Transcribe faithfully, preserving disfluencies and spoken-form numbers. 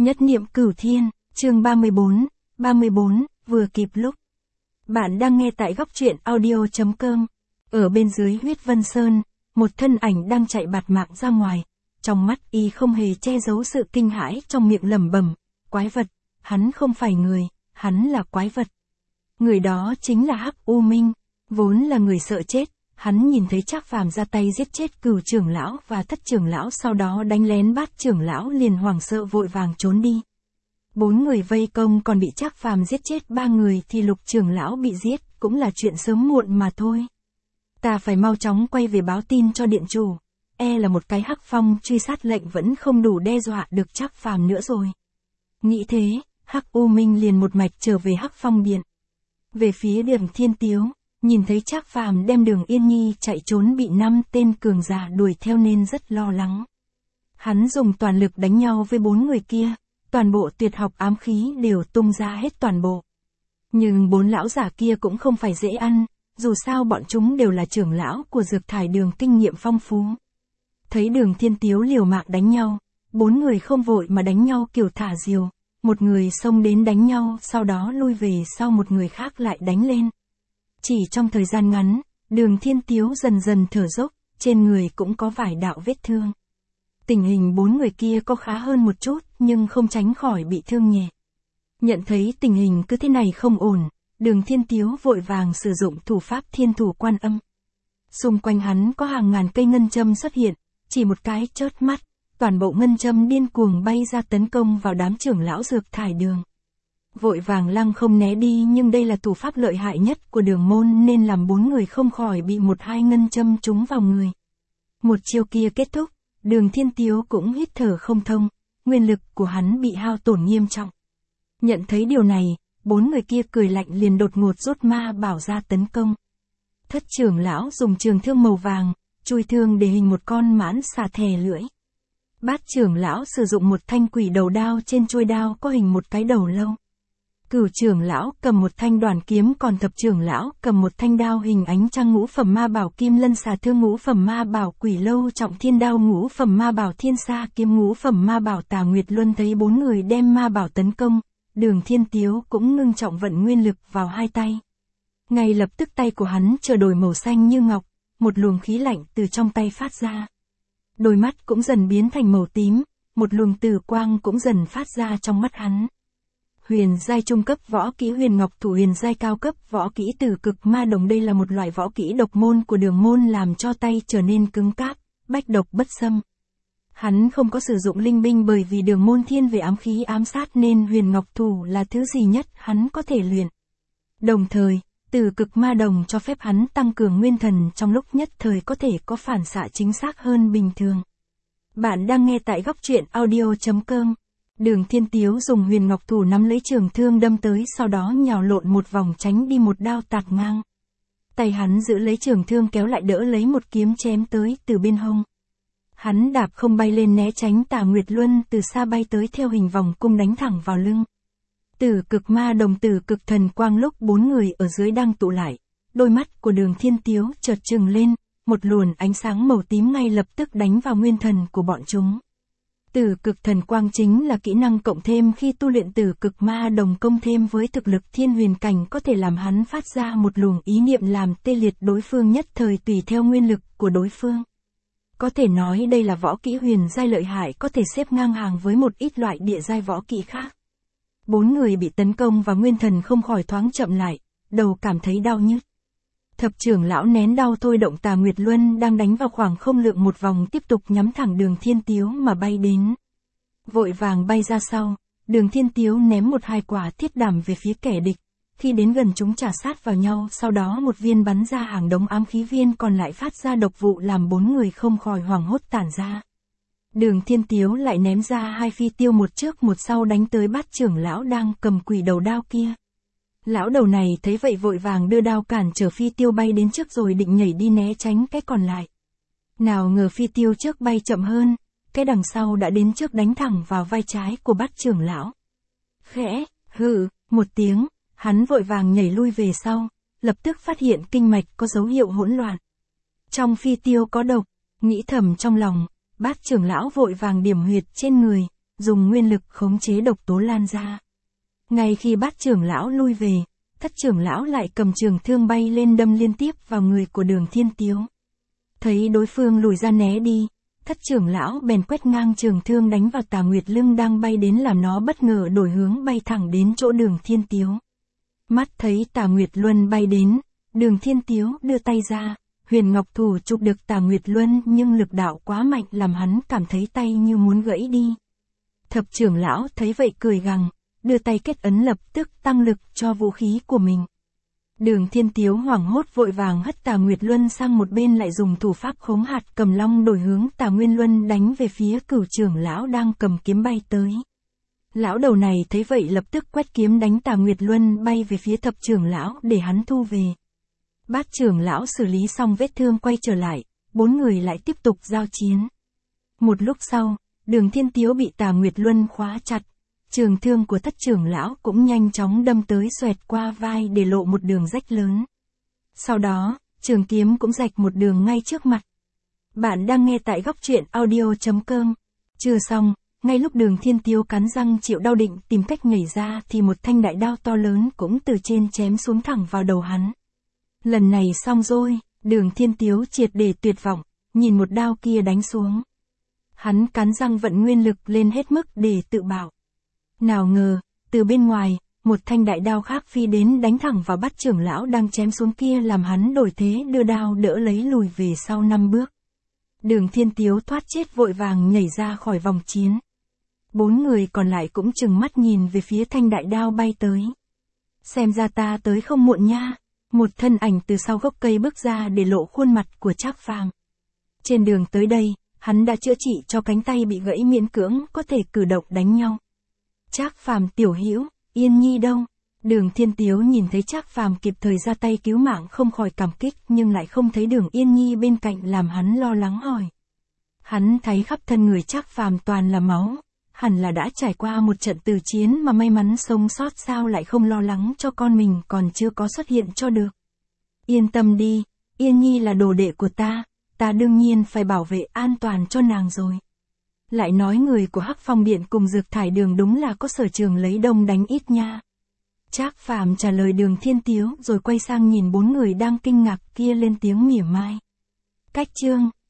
Nhất niệm cửu thiên, chương ba mươi bốn, ba mươi bốn, vừa kịp lúc. Bạn đang nghe tại góc truyện audio chấm com. Ở bên dưới huyết vân sơn, một thân ảnh đang chạy bạt mạng ra ngoài. Trong mắt y không hề che giấu sự kinh hãi, trong miệng lẩm bẩm, quái vật, hắn không phải người, hắn là quái vật. Người đó chính là Hắc U Minh, vốn là người sợ chết. Hắn nhìn thấy Trác Phàm ra tay giết chết Cửu trưởng lão và Thất trưởng lão, sau đó đánh lén Bát trưởng lão, liền hoảng sợ vội vàng trốn đi. Bốn người vây công còn bị Trác Phàm giết chết ba người thì Lục trưởng lão bị giết, cũng là chuyện sớm muộn mà thôi. Ta phải mau chóng quay về báo tin cho điện chủ, e là một cái Hắc Phong truy sát lệnh vẫn không đủ đe dọa được Trác Phàm nữa rồi. Nghĩ thế, Hắc U Minh liền một mạch trở về Hắc Phong điện. Về phía Đường Thiên Tiếu, nhìn thấy Trác Phàm đem Đường Yên Nhi chạy trốn bị năm tên cường giả đuổi theo nên rất lo lắng. Hắn dùng toàn lực đánh nhau với bốn người kia, toàn bộ tuyệt học ám khí đều tung ra hết toàn bộ. Nhưng bốn lão giả kia cũng không phải dễ ăn, dù sao bọn chúng đều là trưởng lão của Dược Thải Đường, kinh nghiệm phong phú. Thấy Đường Thiên Tiếu liều mạng đánh nhau, bốn người không vội mà đánh nhau kiểu thả diều, một người xông đến đánh nhau, sau đó lui về sau một người khác lại đánh lên. Chỉ trong thời gian ngắn, Đường Thiên Tiếu dần dần thở dốc, trên người cũng có vài đạo vết thương. Tình hình bốn người kia có khá hơn một chút, nhưng không tránh khỏi bị thương nhẹ. Nhận thấy tình hình cứ thế này không ổn, Đường Thiên Tiếu vội vàng sử dụng thủ pháp Thiên Thủ Quan Âm. Xung quanh hắn có hàng ngàn cây ngân châm xuất hiện, chỉ một cái chớp mắt, toàn bộ ngân châm điên cuồng bay ra tấn công vào đám trưởng lão Dược Thải Đường. Vội vàng lăng không né đi, nhưng đây là thủ pháp lợi hại nhất của đường môn nên làm bốn người không khỏi bị một hai ngân châm trúng vào người. Một chiêu kia kết thúc, Đường Thiên Tiếu cũng hít thở không thông, nguyên lực của hắn bị hao tổn nghiêm trọng. Nhận thấy điều này, bốn người kia cười lạnh liền đột ngột rút ma bảo ra tấn công. Thất trưởng lão dùng trường thương màu vàng, chui thương để hình một con mãn xà thè lưỡi. Bát trưởng lão sử dụng một thanh quỷ đầu đao, trên chuôi đao có hình một cái đầu lâu. Cửu trưởng lão cầm một thanh đoàn kiếm, còn Thập trưởng lão cầm một thanh đao hình ánh trăng. Ngũ phẩm ma bảo Kim Lân Xà Thương, ngũ phẩm ma bảo Quỷ Lâu Trọng Thiên Đao, ngũ phẩm ma bảo Thiên Sa Kiếm, ngũ phẩm ma bảo Tà Nguyệt Luân. Thấy bốn người đem ma bảo tấn công, Đường Thiên Tiếu cũng ngưng trọng vận nguyên lực vào hai tay. Ngay lập tức tay của hắn trở đổi màu xanh như ngọc, một luồng khí lạnh từ trong tay phát ra. Đôi mắt cũng dần biến thành màu tím, một luồng tử quang cũng dần phát ra trong mắt hắn. Huyền giai trung cấp võ kỹ Huyền Ngọc Thủ, huyền giai cao cấp võ kỹ Tử Cực Ma Đồng. Đây là một loại võ kỹ độc môn của đường môn, làm cho tay trở nên cứng cáp, bách độc bất xâm. Hắn không có sử dụng linh binh bởi vì đường môn thiên về ám khí ám sát nên Huyền Ngọc Thủ là thứ gì nhất hắn có thể luyện. Đồng thời, Tử Cực Ma Đồng cho phép hắn tăng cường nguyên thần, trong lúc nhất thời có thể có phản xạ chính xác hơn bình thường. Bạn đang nghe tại góc truyện audio chấm com. Đường Thiên Tiếu dùng Huyền Ngọc Thủ nắm lấy trường thương đâm tới, sau đó nhào lộn một vòng tránh đi một đao tạt ngang. Tay hắn giữ lấy trường thương kéo lại đỡ lấy một kiếm chém tới từ bên hông. Hắn đạp không bay lên né tránh Tà Nguyệt Luân từ xa bay tới theo hình vòng cung đánh thẳng vào lưng. Tử Cực Ma Đồng, Tử Cực Thần Quang. Lúc bốn người ở dưới đang tụ lại, đôi mắt của Đường Thiên Tiếu chợt trừng lên, một luồng ánh sáng màu tím ngay lập tức đánh vào nguyên thần của bọn chúng. Tử Cực Thần Quang chính là kỹ năng cộng thêm khi tu luyện Tử Cực Ma Đồng, công thêm với thực lực thiên huyền cảnh có thể làm hắn phát ra một luồng ý niệm làm tê liệt đối phương nhất thời tùy theo nguyên lực của đối phương. Có thể nói đây là võ kỹ huyền giai lợi hại, có thể xếp ngang hàng với một ít loại địa giai võ kỹ khác. Bốn người bị tấn công và nguyên thần không khỏi thoáng chậm lại, đầu cảm thấy đau nhức. Thập trưởng lão nén đau thôi động Tà Nguyệt Luân đang đánh vào khoảng không lượng một vòng, tiếp tục nhắm thẳng Đường Thiên Tiếu mà bay đến. Vội vàng bay ra sau, Đường Thiên Tiếu ném một hai quả thiết đảm về phía kẻ địch. Khi đến gần chúng chà sát vào nhau, sau đó một viên bắn ra hàng đống ám khí, viên còn lại phát ra độc vụ làm bốn người không khỏi hoảng hốt tản ra. Đường Thiên Tiếu lại ném ra hai phi tiêu, một trước một sau đánh tới Bát trưởng lão đang cầm quỷ đầu đao kia. Lão đầu này thấy vậy vội vàng đưa đao cản trở phi tiêu bay đến trước rồi định nhảy đi né tránh cái còn lại. Nào ngờ phi tiêu trước bay chậm hơn, cái đằng sau đã đến trước đánh thẳng vào vai trái của Bát trưởng lão. Khẽ, hừ, một tiếng, hắn vội vàng nhảy lui về sau, lập tức phát hiện kinh mạch có dấu hiệu hỗn loạn. Trong phi tiêu có độc, nghĩ thầm trong lòng, Bát trưởng lão vội vàng điểm huyệt trên người, dùng nguyên lực khống chế độc tố lan ra. Ngay khi Bát trưởng lão lui về, Thất trưởng lão lại cầm trường thương bay lên đâm liên tiếp vào người của Đường Thiên Tiếu. Thấy đối phương lùi ra né đi, Thất trưởng lão bèn quét ngang trường thương đánh vào Tà Nguyệt Lưng đang bay đến, làm nó bất ngờ đổi hướng bay thẳng đến chỗ Đường Thiên Tiếu. Mắt thấy Tà Nguyệt Luân bay đến, Đường Thiên Tiếu đưa tay ra, huyền ngọc thủ chụp được Tà Nguyệt Luân, nhưng lực đạo quá mạnh làm hắn cảm thấy tay như muốn gãy đi. Thập trưởng lão thấy vậy cười gằn, đưa tay kết ấn lập tức tăng lực cho vũ khí của mình. Đường Thiên Tiếu hoảng hốt vội vàng hất Tà Nguyệt Luân sang một bên, lại dùng thủ pháp khống hạt cầm long đổi hướng Tà Nguyên Luân đánh về phía Cửu trưởng lão đang cầm kiếm bay tới. Lão đầu này thấy vậy lập tức quét kiếm đánh Tà Nguyệt Luân bay về phía thập trưởng lão để hắn thu về. Bát trưởng lão xử lý xong vết thương quay trở lại, bốn người lại tiếp tục giao chiến. Một lúc sau, Đường Thiên Tiếu bị Tà Nguyệt Luân khóa chặt. Trường thương của Thất trưởng lão cũng nhanh chóng đâm tới, xoẹt qua vai để lộ một đường rách lớn. Sau đó, trường kiếm cũng rạch một đường ngay trước mặt. Bạn đang nghe tại góc truyện audio chấm com. Chưa xong, ngay lúc Đường Thiên Tiếu cắn răng chịu đau định tìm cách nhảy ra thì một thanh đại đao to lớn cũng từ trên chém xuống thẳng vào đầu hắn. Lần này xong rồi, Đường Thiên Tiếu triệt để tuyệt vọng, nhìn một đao kia đánh xuống. Hắn cắn răng vận nguyên lực lên hết mức để tự bảo. Nào ngờ, từ bên ngoài, một thanh đại đao khác phi đến đánh thẳng vào Bát trưởng lão đang chém xuống kia, làm hắn đổi thế đưa đao đỡ lấy lùi về sau năm bước. Đường Thiên Tiếu thoát chết vội vàng nhảy ra khỏi vòng chiến. Bốn người còn lại cũng trừng mắt nhìn về phía thanh đại đao bay tới. Xem ra ta tới không muộn nha. Một thân ảnh từ sau gốc cây bước ra để lộ khuôn mặt của Trác Phàm. Trên đường tới đây, hắn đã chữa trị cho cánh tay bị gãy, miễn cưỡng có thể cử động đánh nhau. Trác Phàm tiểu hữu, Yên Nhi đâu? Đường Thiên Tiếu nhìn thấy Trác Phàm kịp thời ra tay cứu mạng không khỏi cảm kích, nhưng lại không thấy Đường Yên Nhi bên cạnh làm hắn lo lắng hỏi. Hắn thấy khắp thân người Trác Phàm toàn là máu, hẳn là đã trải qua một trận tử chiến mà may mắn sống sót, sao lại không lo lắng cho con mình còn chưa có xuất hiện cho được. Yên tâm đi, Yên Nhi là đồ đệ của ta, ta đương nhiên phải bảo vệ an toàn cho nàng rồi. Lại nói người của Hắc Phong Điện cùng Dược Thải Đường đúng là có sở trường lấy đông đánh ít nha. Trác Phàm trả lời Đường Thiên Tiếu rồi quay sang nhìn bốn người đang kinh ngạc kia lên tiếng mỉa mai. Cách chương